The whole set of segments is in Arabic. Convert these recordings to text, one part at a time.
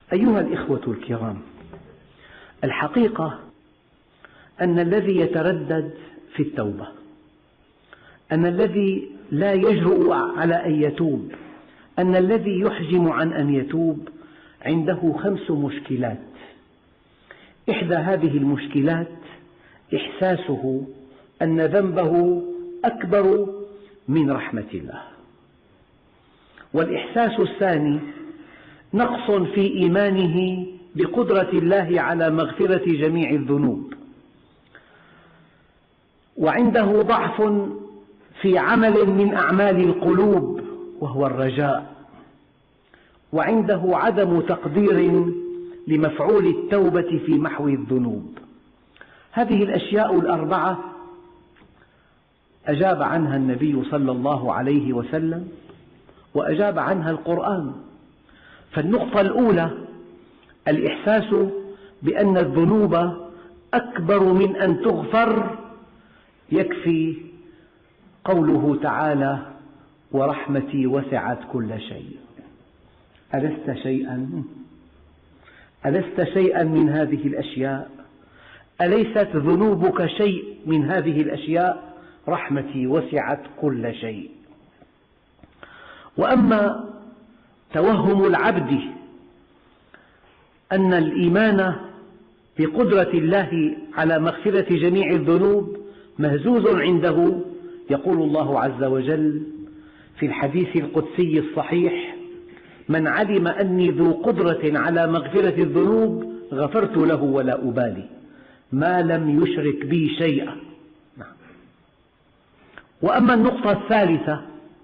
أيها الإخوة الكرام، الحقيقة أن الذي يتردد في التوبة، أن الذي لا يجرؤ على أن يتوب، أن الذي يحجم عن أن يتوب عنده 5 مشكلات. إحدى هذه المشكلات إحساسه أن ذنبه أكبر من رحمة الله، والإحساس الثاني نقص في إيمانه بقدرة الله على مغفرة جميع الذنوب، وعنده ضعف في عمل من أعمال القلوب وهو الرجاء، وعنده عدم تقدير لمفعول التوبة في محو الذنوب. هذه الأشياء ال4 أجاب عنها النبي صلى الله عليه وسلم، وأجاب عنها القرآن. فالنقطة الأولى الإحساس بأن الذنوب أكبر من أن تغفر، يكفي قوله تعالى: ورحمتي وسعت كل شيء. ألست شيئا من هذه الأشياء؟ أليست ذنوبك شيء من هذه الأشياء؟ رحمتي وسعت كل شيء. وأما توهم العبد أن الإيمان بقدرة الله على مغفرة جميع الذنوب مهزوز عنده، يقول الله عز وجل في الحديث القدسي الصحيح: من علم أني ذو قدرة على مغفرة الذنوب غفرت له ولا أبالي ما لم يشرك بي شيئا. وأما النقطة الثالثة،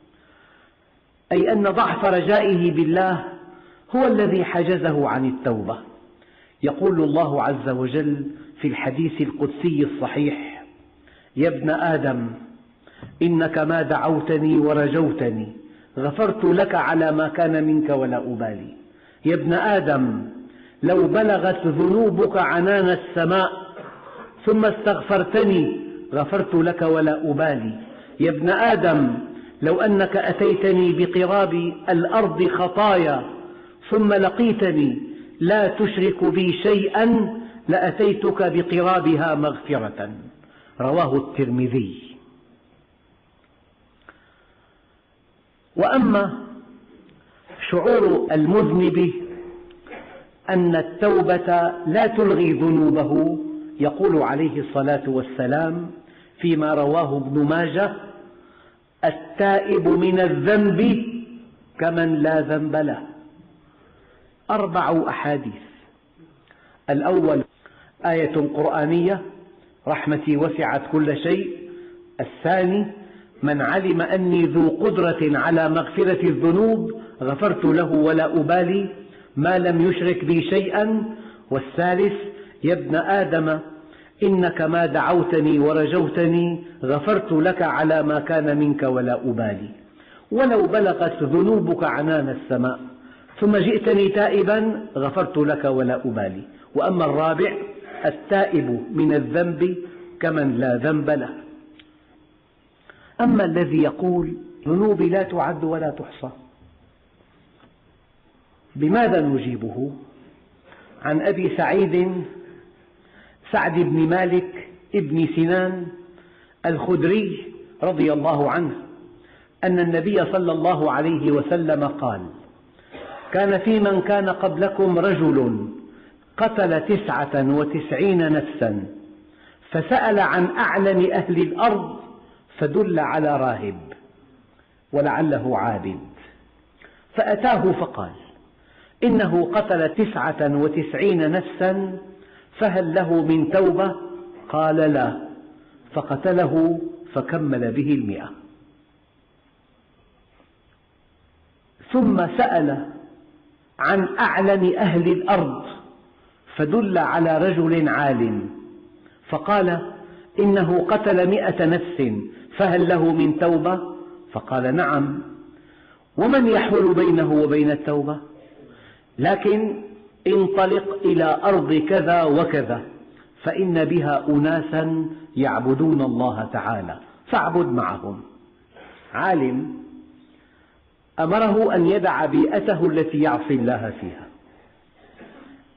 أي أن ضعف رجائه بالله هو الذي حجزه عن التوبة. يقول الله عز وجل في الحديث القدسي الصحيح: يا ابن آدم إنك ما دعوتني ورجوتني غفرت لك على ما كان منك ولا أبالي. يا ابن آدم لو بلغت ذنوبك عنان السماء ثم استغفرتني غفرت لك ولا أبالي. يا ابن آدم لو أنك أتيتني بقراب الأرض خطايا ثم لقيتني لا تشرك بي شيئا لأتيتك بقرابها مغفرة. رواه الترمذي. وأما شعور المذنب أن التوبة لا تلغي ذنوبه، يقول عليه الصلاة والسلام فيما رواه ابن ماجه: التائب من الذنب كمن لا ذنب له. 4 أحاديث: الأول آية قرآنية: رحمتي وسعت كل شيء. الثاني: من علم أني ذو قدرة على مغفرة الذنوب غفرت له ولا أبالي ما لم يشرك بي شيئا. والثالث: يا ابن آدم إنك ما دعوتني ورجوتني غفرت لك على ما كان منك ولا أبالي. ولو بلغت ذنوبك عنان السماء ثم جئتني تائبا غفرت لك ولا أبالي. وأما الرابع: التائب من الذنب كمن لا ذنب له. أما الذي يقول ذنوبي لا تعد ولا تحصى، بماذا نجيبه؟ عن أبي سعد بن مالك ابن سنان الخدري رضي الله عنه أن النبي صلى الله عليه وسلم قال: كان في من كان قبلكم رجل قتل 99 نفسا فسأل عن أعلم أهل الأرض فدل على راهب ولعله عابد، فأتاه فقال: إنه قتل 99 نفسا فهل له من توبة؟ قال: لا. فقتله فكمل به 100. ثم سأل عن أعلم أهل الأرض فدل على رجل عالم فقال: إنه قتل 100 نفس فهل له من توبة؟ فقال: نعم. ومن يحول بينه وبين التوبة؟ لكن انطلق إلى أرض كذا وكذا فإن بها أناسا يعبدون الله تعالى فاعبد معهم. عالم أمره أن يدع بيئته التي يعصي الله فيها،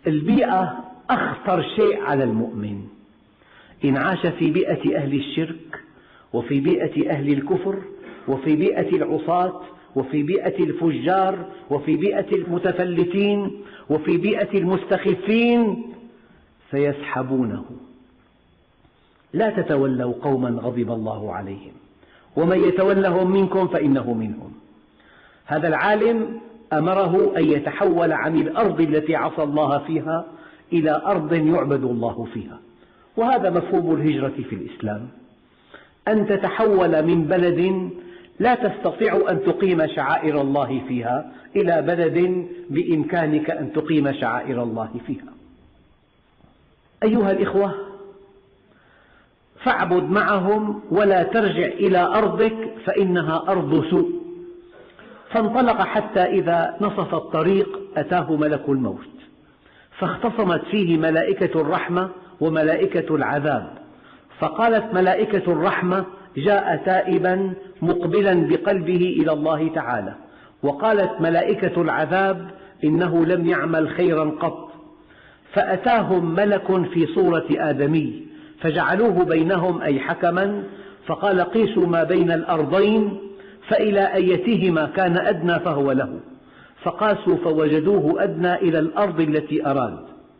البيئة أخطر شيء على المؤمن. إن عاش في بيئة أهل الشرك، وفي بيئة أهل الكفر، وفي بيئة العصاة، وفي بيئة الفجار، وفي بيئة المتفلتين، وفي بيئة المستخفين، سيسحبونه. لا تتولوا قوما غضب الله عليهم ومن يتولهم منكم فإنه منهم. هذا العالم أمره أن يتحول عن الأرض التي عصى الله فيها إلى أرض يعبد الله فيها، وهذا مفهوم الهجرة في الإسلام، أن تتحول من بلد لا تستطيع أن تقيم شعائر الله فيها إلى بلد بإمكانك أن تقيم شعائر الله فيها. أيها الإخوة، فاعبد معهم ولا ترجع إلى أرضك فإنها أرض سوء. فانطلق حتى إذا نصف الطريق أتاه ملك الموت، فاختصمت فيه ملائكة الرحمة وملائكة العذاب، فقالت ملائكة الرحمة: جاء تائبا مقبلا بقلبه إلى الله تعالى، وقالت ملائكة العذاب: إنه لم يعمل خيرا قط. فأتاهم ملك في صورة آدمي فجعلوه بينهم أي حكما، فقال: قيسوا ما بين الأرضين فإلى أيتهما كان أدنى فهو له، فقاسوا فوجدوه أدنى إلى الأرض التي أراد،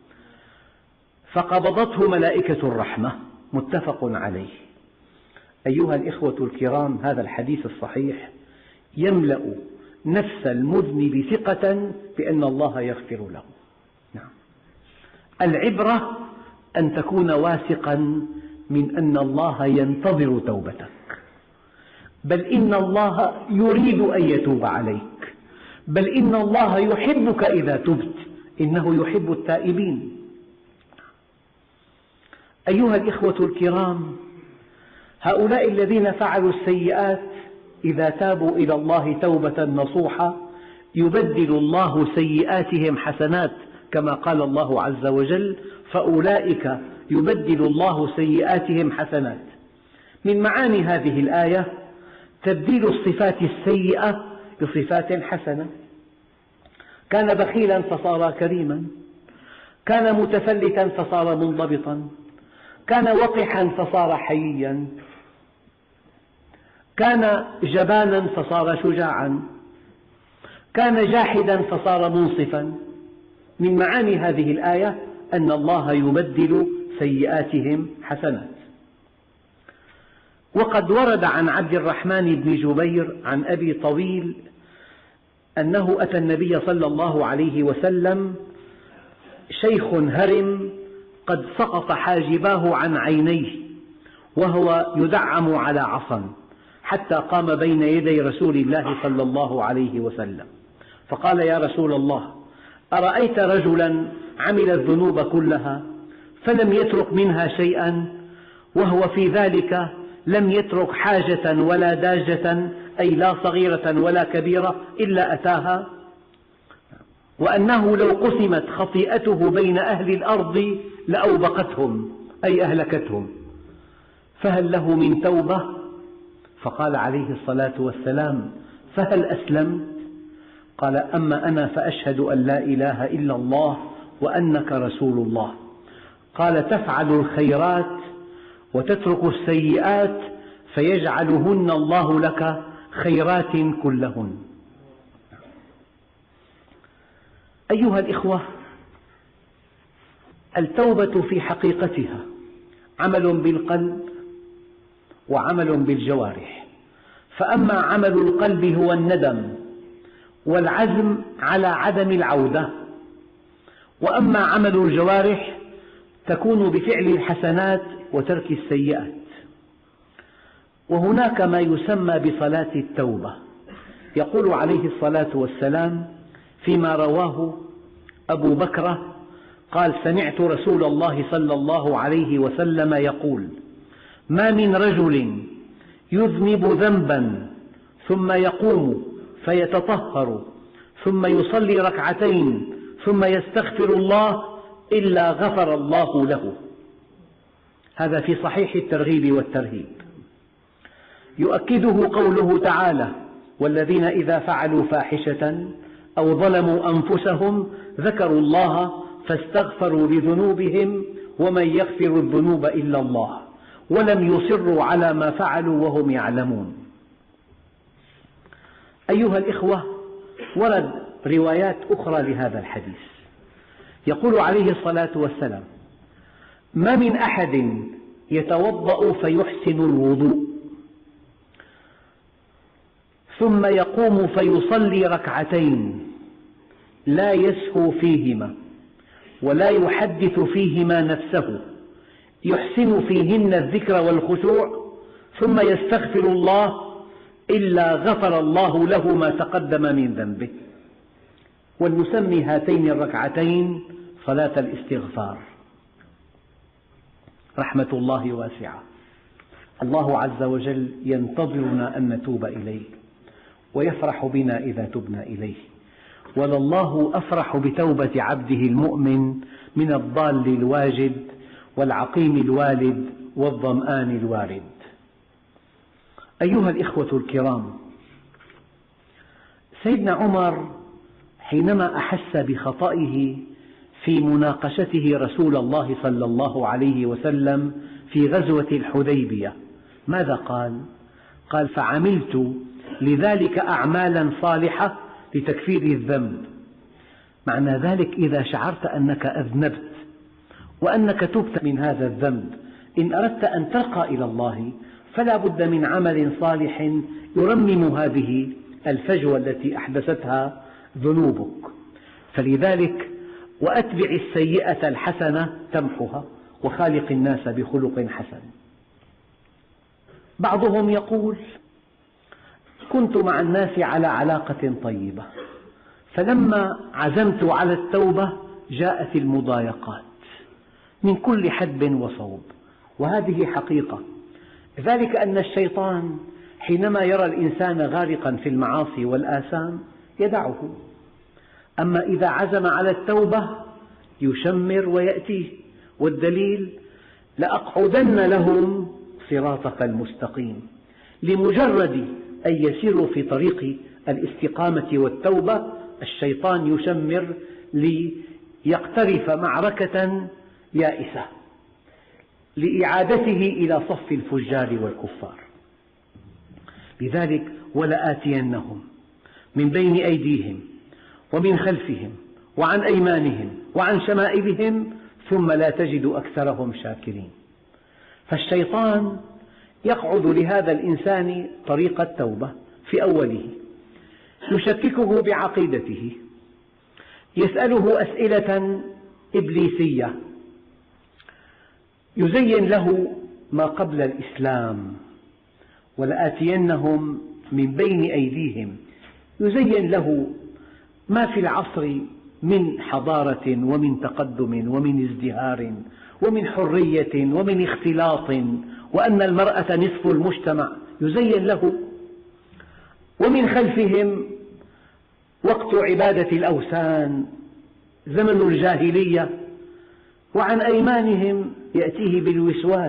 فقبضته ملائكة الرحمة. متفق عليه. أيها الإخوة الكرام، هذا الحديث الصحيح يملأ نفس المذنب ثقة بأن الله يغفر له. نعم. العبرة أن تكون واثقا من أن الله ينتظر توبتك، بل إن الله يريد أن يتوب عليك، بل إن الله يحبك إذا تبت، إنه يحب التائبين. أيها الإخوة الكرام، هؤلاء الذين فعلوا السيئات إذا تابوا إلى الله توبة نصوحة يبدل الله سيئاتهم حسنات، كما قال الله عز وجل: فأولئك يبدل الله سيئاتهم حسنات. من معاني هذه الآية تبديل الصفات السيئة بصفات حسنة. كان بخيلا فصار كريما، كان متفلتا فصار منضبطا، كان وقحا فصار حييا، كان جبانا فصار شجاعا، كان جاحدا فصار منصفا. من معاني هذه الآية أن الله يبدل سيئاتهم حسنات. وقد ورد عن عبد الرحمن بن جبير عن أبي طويل أنه أتى النبي صلى الله عليه وسلم شيخ هرم قد سقط حاجباه عن عينيه وهو يدعم على عصا، حتى قام بين يدي رسول الله صلى الله عليه وسلم فقال: يا رسول الله، أرأيت رجلا عمل الذنوب كلها فلم يترك منها شيئا، وهو في ذلك لم يترك حاجة ولا داجة، أي لا صغيرة ولا كبيرة، إلا أتاها، وأنه لو قسمت خطيئته بين أهل الأرض لأوبقتهم أي أهلكتهم، فهل له من توبة؟ فقال عليه الصلاة والسلام: فهل أسلمت؟ قال: أما أنا فأشهد أن لا إله إلا الله وأنك رسول الله. قال: تفعل الخيرات وتترك السيئات فيجعلهن الله لك خيرات كلهن. أيها الإخوة، التوبة في حقيقتها عمل بالقلب وعمل بالجوارح، فأما عمل القلب هو الندم والعزم على عدم العودة، وأما عمل الجوارح تكون بفعل الحسنات وترك السيئات. وهناك ما يسمى بصلاة التوبة. يقول عليه الصلاة والسلام فيما رواه أبو بكرة قال: سمعت رسول الله صلى الله عليه وسلم يقول: ما من رجل يذنب ذنبا ثم يقوم فيتطهر ثم يصلي ركعتين ثم يستغفر الله إلا غفر الله له. هذا في صحيح الترغيب والترهيب. يؤكده قوله تعالى: والذين إذا فعلوا فاحشة أو ظلموا أنفسهم ذكروا الله فاستغفروا لذنوبهم ومن يغفر الذنوب إلا الله ولم يصروا على ما فعلوا وهم يعلمون. أيها الإخوة، ورد روايات أخرى لهذا الحديث. يقول عليه الصلاة والسلام: ما من أحد يتوضأ فيحسن الوضوء ثم يقوم فيصلي ركعتين لا يسهو فيهما ولا يحدث فيهما نفسه يحسن فيهن الذكر والخشوع ثم يستغفر الله إلا غفر الله له ما تقدم من ذنبه. ولنسمي هاتين الركعتين صلاة الاستغفار. رحمة الله واسعة، الله عز وجل ينتظرنا أن نتوب إليه ويفرح بنا إذا تبنا إليه، ولله أفرح بتوبة عبده المؤمن من الضال الواجد والعقيم الوالد والظمآن الوارد. أيها الإخوة الكرام، سيدنا عمر حينما أحس بخطئه في مناقشته رسول الله صلى الله عليه وسلم في غزوة الحديبية ماذا قال؟ قال: فعملت لذلك أعمالا صالحة لتكفير الذنب. معنى ذلك إذا شعرت أنك أذنبت وأنك تبت من هذا الذنب، إن أردت أن ترقى إلى الله فلا بد من عمل صالح يرمم هذه الفجوة التي أحدثتها ذنوبك. فلذلك وأتبع السيئة الحسنة تمحها وخالق الناس بخلق حسن. بعضهم يقول: كنت مع الناس على علاقة طيبة، فلما عزمت على التوبة جاءت المضايقات من كل حدب وصوب. وهذه حقيقة، ذلك أن الشيطان حينما يرى الإنسان غارقا في المعاصي والآثام يدعه، أما إذا عزم على التوبة يشمر ويأتيه. والدليل: لأقعدن لهم صراطك المستقيم. لمجرد أن يسيروا في طريق الاستقامة والتوبة الشيطان يشمر ليقترف معركة يائسة لإعادته إلى صف الفجار والكفار. لذلك: ولآتينهم من بين أيديهم ومن خلفهم وعن أيمانهم وعن شمائلهم ثم لا تجد أكثرهم شاكرين. فالشيطان يقعد لهذا الإنسان طريق التوبة في أوله، يشككه بعقيدته، يسأله أسئلة إبليسية، يزين له ما قبل الإسلام. ولآتينهم من بين أيديهم، يزين له ما في العصر من حضارة ومن تقدم ومن ازدهار ومن حرية ومن اختلاط، وأن المرأة نصف المجتمع يزين له. ومن خلفهم وقت عبادة الأوثان، زمن الجاهلية. وعن أيمانهم يأتيه بالوسواس: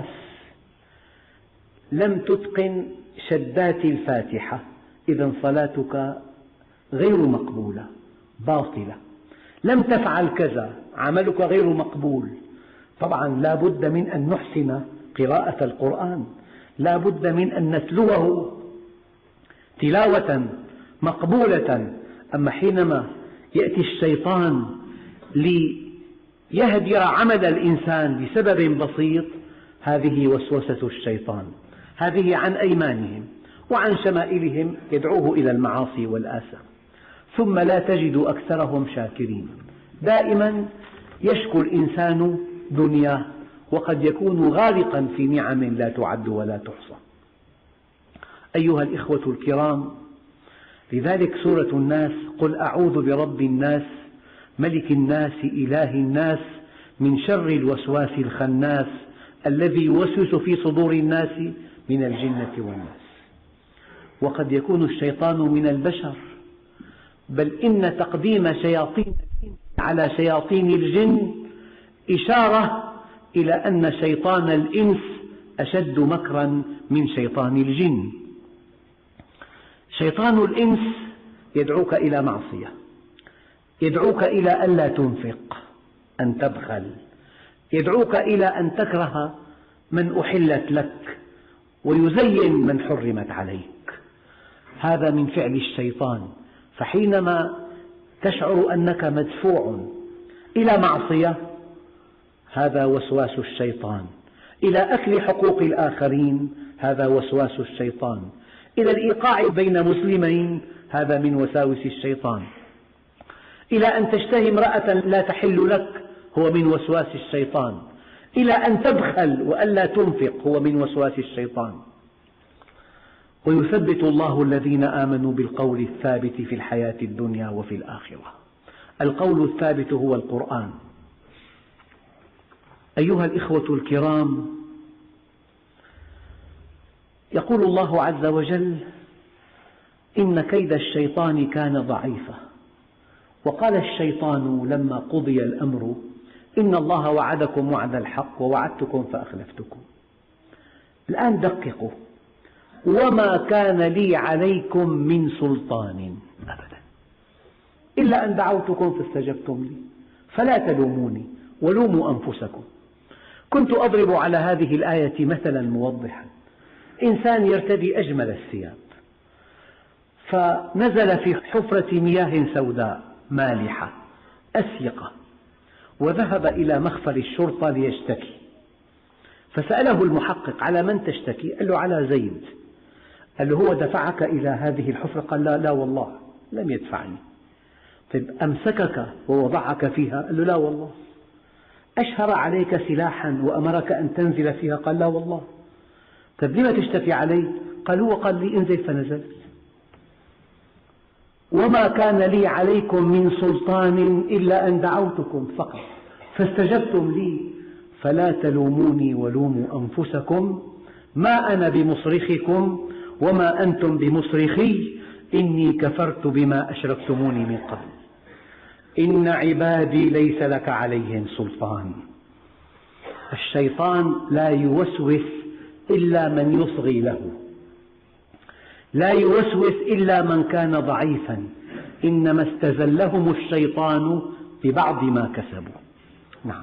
لم تتقن شدات الفاتحة إذا صلاتك غير مقبولة باطلة، لم تفعل كذا عملك غير مقبول. طبعا لا بد من أن نحسن قراءة القرآن، لا بد من أن نتلوه تلاوة مقبولة. أما حينما يأتي الشيطان ليهدر عمل الإنسان بسبب بسيط، هذه وسوسة الشيطان. هذه عن أيمانهم وعن شمائلهم يدعوه إلى المعاصي والآثام. ثم لا تجد أكثرهم شاكرين. دائما يشكو الإنسان دنياه وقد يكون غارقا في نعم لا تعد ولا تحصى. أيها الإخوة الكرام، لذلك سورة الناس: قل أعوذ برب الناس ملك الناس إله الناس من شر الوسواس الخناس الذي يوسوس في صدور الناس من الجنة والناس. وقد يكون الشيطان من البشر، بل إن تقديم شياطين الإنس على شياطين الجن إشارة إلى أن شيطان الإنس أشد مكرا من شيطان الجن. شيطان الإنس يدعوك إلى معصية، يدعوك إلى ألا تنفق، أن تبخل، يدعوك إلى أن تكره من أحلت لك ويزين من حرمت عليك. هذا من فعل الشيطان. فحينما تشعر أنك مدفوع إلى معصية، هذا وسواس الشيطان. إلى أكل حقوق الآخرين، هذا وسواس الشيطان. إلى الإيقاع بين مسلمين، هذا من وساوس الشيطان. إلى أن تشتهي امرأة لا تحل لك، هو من وسواس الشيطان. إلى أن تبخل وألا تنفق، هو من وسواس الشيطان. ويثبت الله الذين آمنوا بالقول الثابت في الحياة الدنيا وفي الآخرة. القول الثابت هو القرآن. أيها الإخوة الكرام، يقول الله عز وجل: إن كيد الشيطان كان ضعيفا. وقال الشيطان لما قضي الأمر: إن الله وعدكم وعد الحق ووعدتكم فأخلفتكم. الآن دققوا: وما كان لي عليكم من سلطان أبدا إلا أن دعوتكم فاستجبتم لي فلا تلوموني ولوموا أنفسكم. كنت أضرب على هذه الآية مثلا موضحا: إنسان يرتدي أجمل الثياب، فنزل في حفرة مياه سوداء مالحة أسيقة، وذهب إلى مخفر الشرطة ليشتكي، فسأله المحقق: على من تشتكي؟ قال له: على زيد. قال له: هو دفعك إلى هذه الحفرة؟ قال: لا والله لم يدفعني. طيب أمسكك ووضعك فيها؟ قال له: لا والله. أشهر عليك سلاحا وأمرك أن تنزل فيها؟ قال: لا والله. طيب لم تشتكي عليه؟ قال: هو قال لي انزل فنزلت. وما كان لي عليكم من سلطان إلا أن دعوتكم فقط فاستجبتم لي فلا تلوموني ولوموا أنفسكم ما أنا بمصرخكم وما أنتم بمصرخي إني كفرت بما أشركتموني من قبل إن عبادي ليس لك عليهم سلطان. الشيطان لا يوسوس إلا من يصغي له، لا يوسوس إلا من كان ضعيفا، إنما استزلهم الشيطان ببعض ما كسبوا. نعم.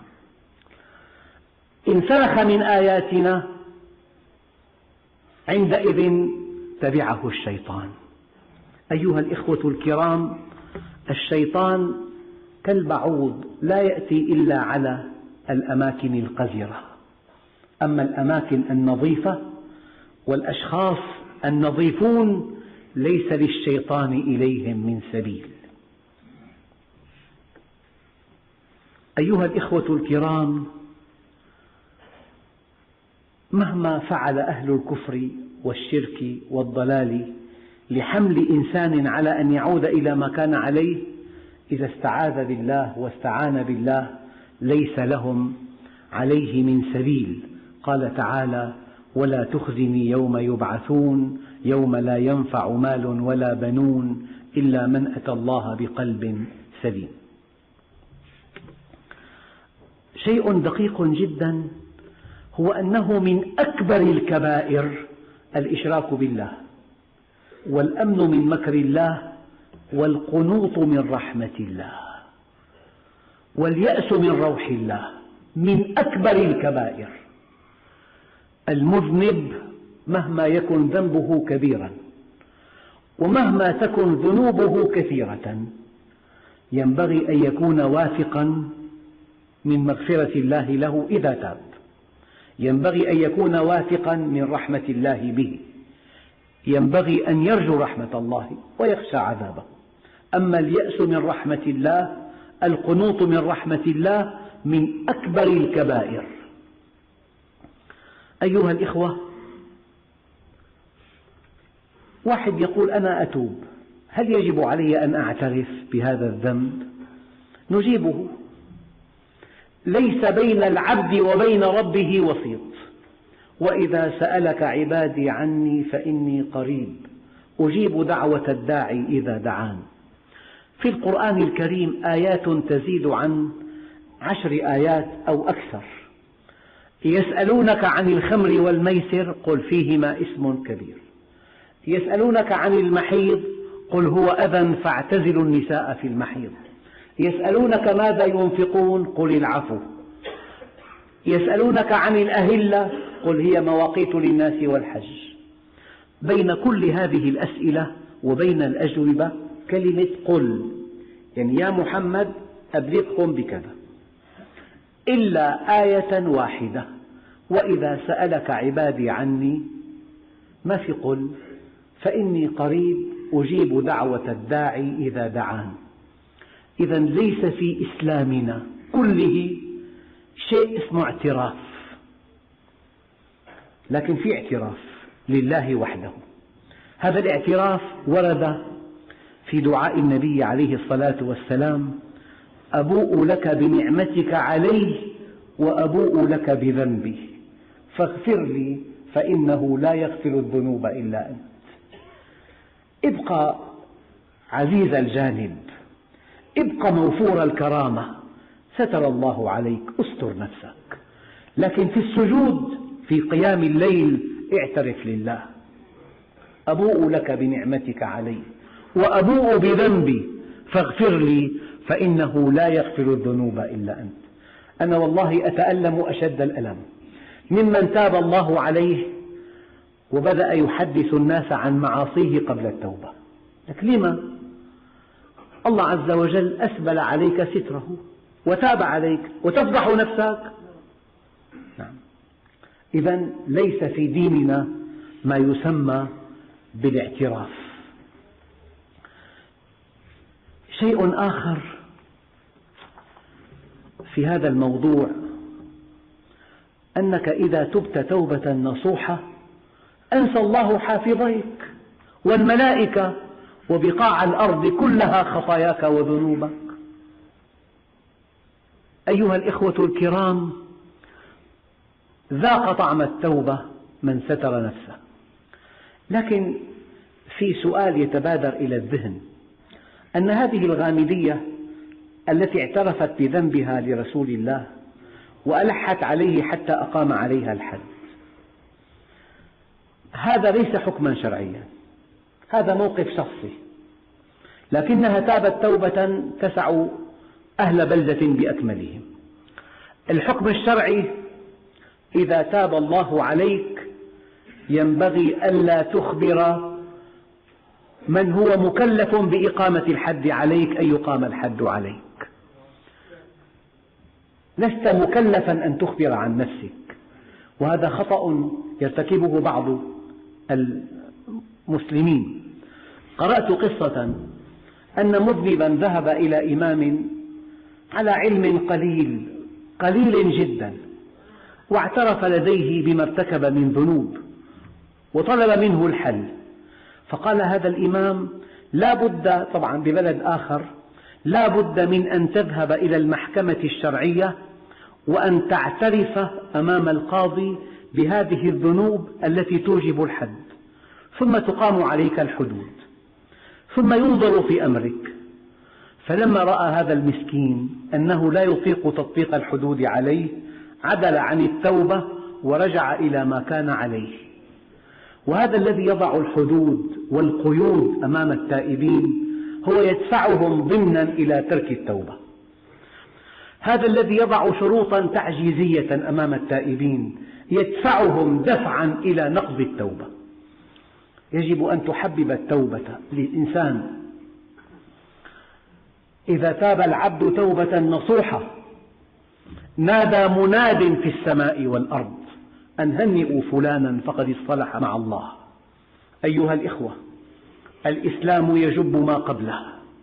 إن سلخ من آياتنا عندئذ تبعه الشيطان. أيها الإخوة الكرام، الشيطان كالبعوض لا يأتي إلا على الأماكن القذرة، أما الأماكن النظيفة والأشخاص النظيفون ليس للشيطان إليهم من سبيل. أيها الإخوة الكرام، مهما فعل أهل الكفر والشرك والضلال لحمل إنسان على أن يعود إلى ما كان عليه، إذا استعاذ بالله واستعان بالله ليس لهم عليه من سبيل. قال تعالى: ولا تخزني يوم يبعثون يوم لا ينفع مال ولا بنون إلا من أتى الله بقلب سليم. شيء دقيق جدا هو أنه من أكبر الكبائر الإشراك بالله، والأمن من مكر الله، والقنوط من رحمة الله، واليأس من روح الله، من أكبر الكبائر. المذنب مهما يكن ذنبه كبيرا ومهما تكن ذنوبه كثيرة ينبغي أن يكون واثقا من مغفرة الله له إذا تاب، ينبغي أن يكون واثقا من رحمة الله به، ينبغي أن يرجو رحمة الله ويخشى عذابه. أما اليأس من رحمة الله، القنوط من رحمة الله، من أكبر الكبائر. أيها الإخوة، واحد يقول: أنا أتوب، هل يجب علي أن أعترف بهذا الذنب؟ نجيبه: ليس بين العبد وبين ربه وسيط، وإذا سألك عبادي عني فإني قريب أجيب دعوة الداعي إذا دعان. في القرآن الكريم آيات تزيد عن 10 آيات أو أكثر. يسألونك عن الخمر والميسر قل فيهما اسم كبير، يسألونك عن المحيض قل هو أذى فاعتزلوا النساء في المحيض، يسألونك ماذا ينفقون قل العفو، يسألونك عن الأهلة قل هي مواقيت للناس والحج. بين كل هذه الأسئلة وبين الأجوبة كلمة قل، يعني يا محمد أبلغهم بكذا، إلا آية واحدة وإذا سألك عبادي عني، ما في قل، فإني قريب أجيب دعوة الداعي إذا دعان. إذا ليس في إسلامنا كله شيء اسمه اعتراف، لكن في اعتراف لله وحده. هذا الاعتراف ورد في دعاء النبي عليه الصلاة والسلام: أبوء لك بنعمتك علي وأبوء لك بذنبي فاغفر لي فإنه لا يغفر الذنوب إلا أنت. ابقى عزيز الجانب، ابقى موفور الكرامة، ستر الله عليك، استر نفسك. لكن في السجود في قيام الليل اعترف لله: أبوء لك بنعمتك علي وأبوء بذنبي فاغفر لي فإنه لا يغفر الذنوب إلا أنت. أنا والله أتألم أشد الألم ممن تاب الله عليه وبدأ يحدث الناس عن معاصيه قبل التوبة. لك لما؟ الله عز وجل أسبل عليك ستره وتاب عليك وتفضح نفسك. نعم. إذا ليس في ديننا ما يسمى بالاعتراف. شيء آخر في هذا الموضوع أنك إذا تبت توبة نصوحة أنسى الله حافظيك والملائكة وبقاع الأرض كلها خطاياك وذنوبك. أيها الإخوة الكرام، ذاق طعم التوبة من ستر نفسه. لكن في سؤال يتبادر إلى الذهن، أن هذه الغامدية التي اعترفت بذنبها لرسول الله وألحت عليه حتى أقام عليها الحد، هذا ليس حكما شرعيا، هذا موقف شخصي، لكنها تابت توبة تسع أهل بلدة بأكملهم. الحكم الشرعي: إذا تاب الله عليك ينبغي ألا تخبر من هو مكلف بإقامة الحد عليك أن يقام الحد عليك. لست مكلفا أن تخبر عن نفسك، وهذا خطأ يرتكبه بعض المسلمين. قرأت قصة أن مذنبا ذهب إلى إمام على علم قليل جدا، واعترف لديه بما ارتكب من ذنوب وطلب منه الحل. فقال هذا الإمام: لا بد، طبعا ببلد آخر، لا بد من أن تذهب إلى المحكمة الشرعية وأن تعترف أمام القاضي بهذه الذنوب التي توجب الحد، ثم تقام عليك الحدود، ثم ينظر في أمرك. فلما رأى هذا المسكين أنه لا يطيق تطبيق الحدود عليه، عدل عن التوبة ورجع إلى ما كان عليه. وهذا الذي يضع الحدود والقيود أمام التائبين هو يدفعهم ضمنا إلى ترك التوبة. هذا الذي يضع شروطا تعجيزية أمام التائبين يدفعهم دفعا إلى نقض التوبة. يجب أن تحبب التوبة للإنسان. إذا تاب العبد توبة نصوحة نادى مناد في السماء والأرض أن هنئوا فلانا فقد اصطلح مع الله. أيها الإخوة، الإسلام يجب ما قبله،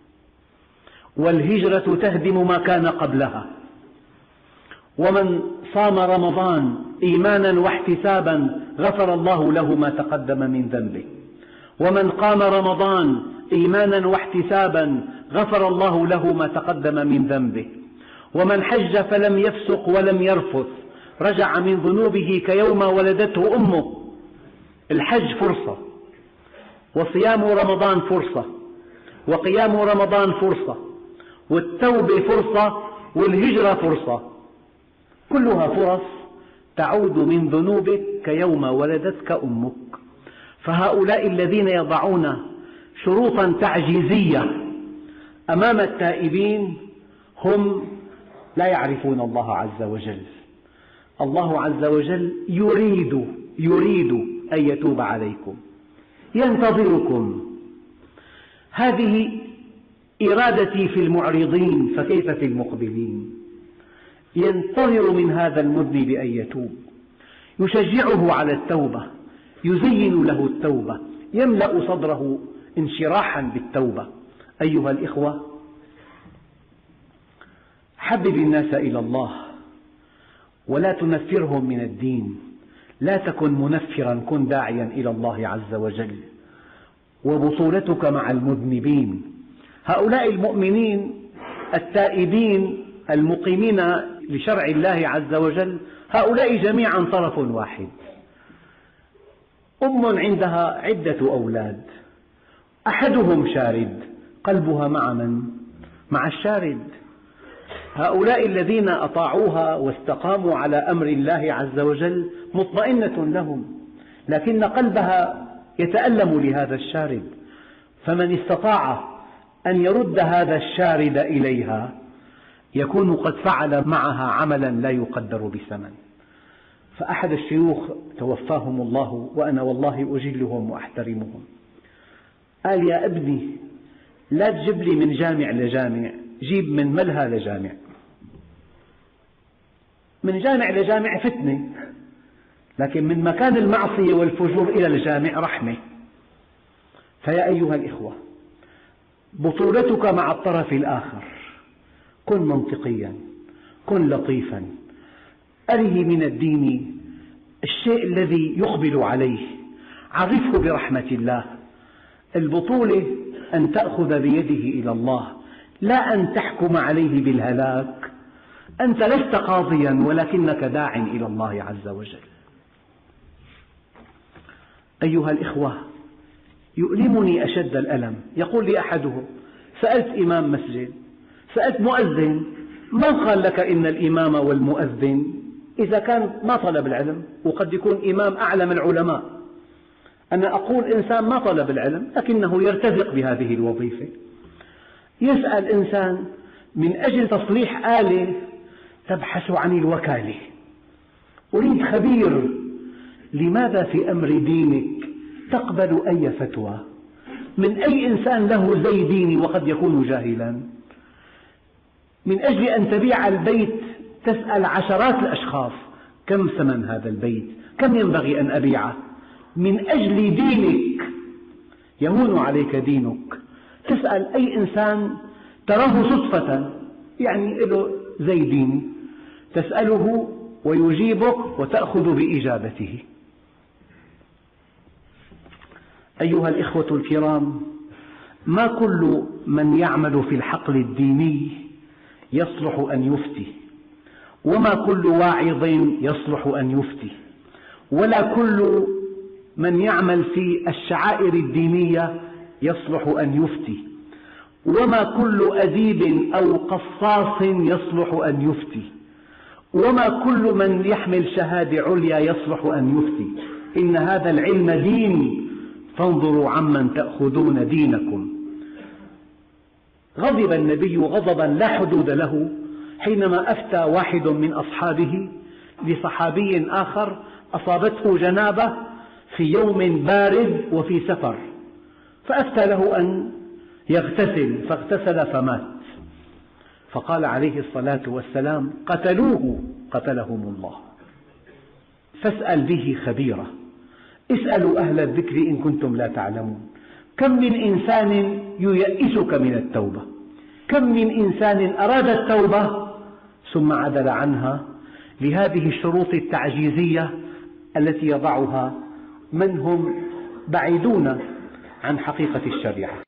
والهجرة تهدم ما كان قبلها. ومن صام رمضان إيمانا واحتسابا غفر الله له ما تقدم من ذنبه، ومن قام رمضان إيمانا واحتسابا غفر الله له ما تقدم من ذنبه، ومن حج فلم يفسق ولم يرفث رجع من ذنوبه كيوم ولدته أمه. الحج فرصة، وصيام رمضان فرصة، وقيام رمضان فرصة، والتوبة فرصة، والهجرة فرصة، كلها فرص تعود من ذنوبك كيوم ولدتك أمك. فهؤلاء الذين يضعون شروطا تعجيزية أمام التائبين هم لا يعرفون الله عز وجل. الله عز وجل يريد أن يتوب عليكم، ينتظركم. هذه إرادتي في المعرضين، فكيف في المقبلين؟ ينتظر من هذا المذنب أن يتوب، يشجعه على التوبة، يزين له التوبة، يملأ صدره انشراحا بالتوبة. أيها الإخوة، حبب الناس إلى الله ولا تنفرهم من الدين. لا تكن منفرا، كن داعيا إلى الله عز وجل. وبطولتك مع المذنبين، هؤلاء المؤمنين التائبين المقيمين لشرع الله عز وجل، هؤلاء جميعا طرف واحد. أم عندها عدة أولاد، أحدهم شارد، قلبها مع من؟ مع الشارد. هؤلاء الذين أطاعوها واستقاموا على أمر الله عز وجل مطمئنة لهم، لكن قلبها يتألم لهذا الشارد. فمن استطاع أن يرد هذا الشارد إليها يكون قد فعل معها عملا لا يقدر بثمن. فأحد الشيوخ توفاهم الله وأنا والله أجلهم وأحترمهم، قال: يا ابني، لا تجيب لي من جامع لجامع، جيب من ملهى لجامع. من جامع لجامع فتنة، لكن من مكان المعصية والفجور إلى الجامع رحمة. فيا أيها الإخوة، بطولتك مع الطرف الآخر، كن منطقيا، كن لطيفا، أره من الدين الشيء الذي يقبل عليه، عرفه برحمة الله. البطولة أن تأخذ بيده إلى الله، لا أن تحكم عليه بالهلاك. أنت لست قاضيا، ولكنك داع إلى الله عز وجل. أيها الإخوة، يؤلمني أشد الألم. يقول لي أحدهم: سألت إمام مسجد، سألت مؤذن، من قال لك إن الإمام والمؤذن إذا كان ما طلب العلم، وقد يكون إمام أعلم العلماء. أنا أقول إنسان ما طلب العلم لكنه يرتزق بهذه الوظيفة. يسأل إنسان من أجل تصليح آلة تبحث عن الوكالة. أريد خبير، لماذا في أمر دينك تقبل أي فتوى من أي إنسان له زي ديني وقد يكون جاهلا؟ من أجل أن تبيع البيت تسأل عشرات الأشخاص: كم ثمن هذا البيت؟ كم ينبغي أن أبيعه؟ من أجل دينك، يهون عليك دينك، تسأل أي إنسان تراه صدفة يعني له زي ديني، تسأله ويجيبك وتأخذ بإجابته. أيها الإخوة الكرام، ما كل من يعمل في الحقل الديني يصلح أن يفتي، وما كل واعظ يصلح أن يفتي، ولا كل من يعمل في الشعائر الدينية يصلح أن يفتي، وما كل أديب أو قصاص يصلح أن يفتي، وما كل من يحمل شهادة عليا يصلح أن يفتي. إن هذا العلم دين، فانظروا عمن تأخذون دينكم. غضب النبي غضبا لا حدود له حينما أفتى واحد من أصحابه لصحابي آخر أصابته جنابة في يوم بارد وفي سفر، فأفتى له أن يغتسل، فاغتسل فمات. فقال عليه الصلاة والسلام: قتلوه قتلهم الله. فاسأل به خبيرا، اسألوا أهل الذكر إن كنتم لا تعلمون. كم من إنسان ييئسك من التوبة، كم من إنسان أراد التوبة ثم عدل عنها لهذه الشروط التعجيزية التي يضعها من هم بعيدون عن حقيقة الشريعة.